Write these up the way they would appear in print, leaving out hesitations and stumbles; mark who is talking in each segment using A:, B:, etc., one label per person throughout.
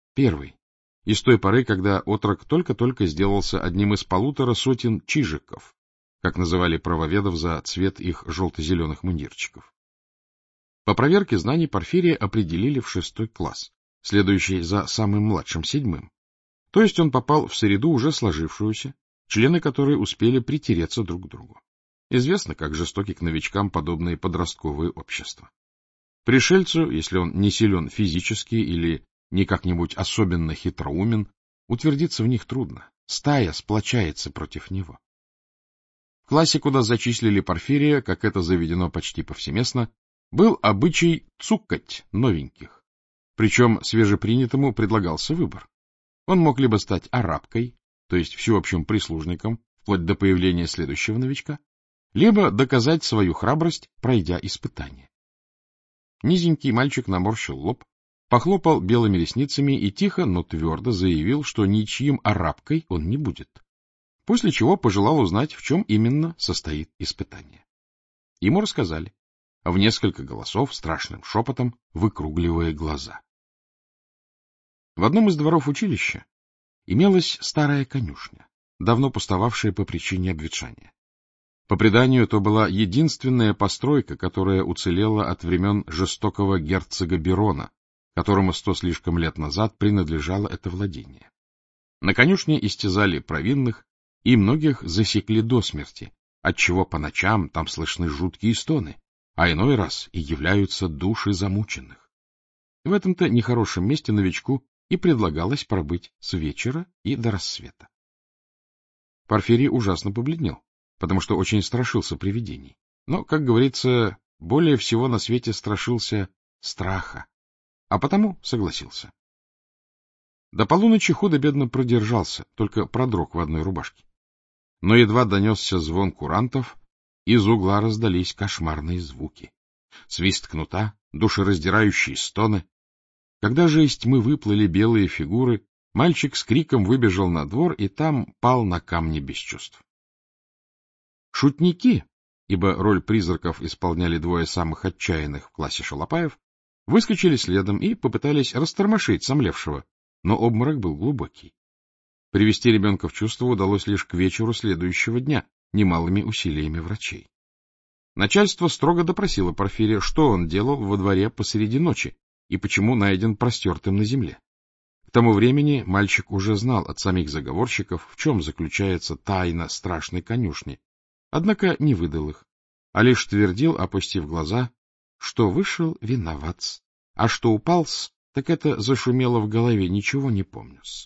A: Первый. И с той поры, когда отрок только-только сделался одним из 150 чижиков, как называли правоведов за цвет их желто-зеленых мундирчиков. По проверке знаний Порфирия определили в 6 класс, следующий за самым младшим 7-м. То есть он попал в среду, уже сложившуюся, члены которой успели притереться друг к другу. Известно, как жестоки к новичкам подобные подростковые общества. Пришельцу, если он не силен физически или не как-нибудь особенно хитроумен, утвердиться в них трудно. Стая сплочается против него. В классе, куда зачислили Порфирия, как это заведено почти повсеместно, был обычай цукать новеньких. Причем свежепринятому предлагался выбор. Он мог либо стать арабкой, то есть всеобщим прислужником, вплоть до появления следующего новичка, либо доказать свою храбрость, пройдя испытание. Низенький мальчик наморщил лоб, похлопал белыми ресницами и тихо, но твердо заявил, что ничьим арабкой он не будет, после чего пожелал узнать, в чем именно состоит испытание. Ему рассказали, в несколько голосов, страшным шепотом, выкругливая глаза. В одном из дворов училища имелась старая конюшня, давно пустовавшая по причине обветшания. По преданию, то была единственная постройка, которая уцелела от времен жестокого герцога Берона, которому 100 слишком лет назад принадлежало это владение. На конюшне истязали провинных, и многих засекли до смерти, отчего по ночам там слышны жуткие стоны, а иной раз и являются души замученных. В этом-то нехорошем месте новичку и предлагалось пробыть с вечера и до рассвета. Порфирий ужасно побледнел, потому что очень страшился привидений. Но, как говорится, более всего на свете страшился страха, а потому согласился. До полуночи худо-бедно продержался, только продрог в одной рубашке. Но едва донесся звон курантов, из угла раздались кошмарные звуки. Свист кнута, душераздирающие стоны. Когда же из тьмы выплыли белые фигуры, мальчик с криком выбежал на двор и там пал на камни без чувств. Шутники, ибо роль призраков исполняли 2 самых отчаянных в классе шалопаев, выскочили следом и попытались растормошить сомлевшего, но обморок был глубокий. Привести ребенка в чувство удалось лишь к вечеру следующего дня, немалыми усилиями врачей. Начальство строго допросило Порфирия, что он делал во дворе посреди ночи и почему найден простертым на земле. К тому времени мальчик уже знал от самих заговорщиков, в чем заключается тайна страшной конюшни, однако не выдал их, а лишь твердил, опустив глаза, что вышел виноват, а что упал-с, так это зашумело в голове, ничего не помню-с.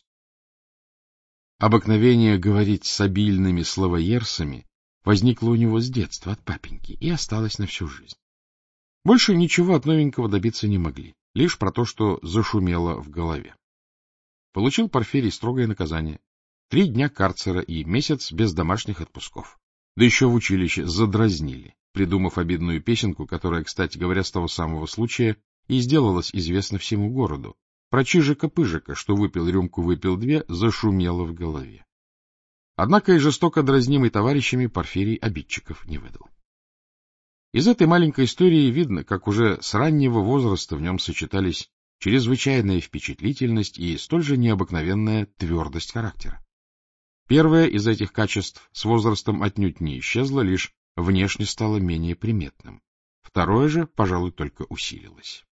A: Обыкновение говорить с обильными словоерсами возникло у него с детства от папеньки и осталось на всю жизнь. Больше ничего от новенького добиться не могли, лишь про то, что зашумело в голове. Получил Порфирий строгое наказание — 3 дня карцера и месяц без домашних отпусков. Да еще в училище задразнили, придумав обидную песенку, которая, кстати говоря, с того самого случая и сделалась известна всему городу. Про Чижика-Пыжика, что выпил рюмку, выпил 2, зашумело в голове. Однако и жестоко дразнимый товарищами Порфирий обидчиков не выдал. Из этой маленькой истории видно, как уже с раннего возраста в нем сочетались чрезвычайная впечатлительность и столь же необыкновенная твердость характера. Первое из этих качеств с возрастом отнюдь не исчезло, лишь внешне стало менее приметным. Второе же, пожалуй, только усилилось.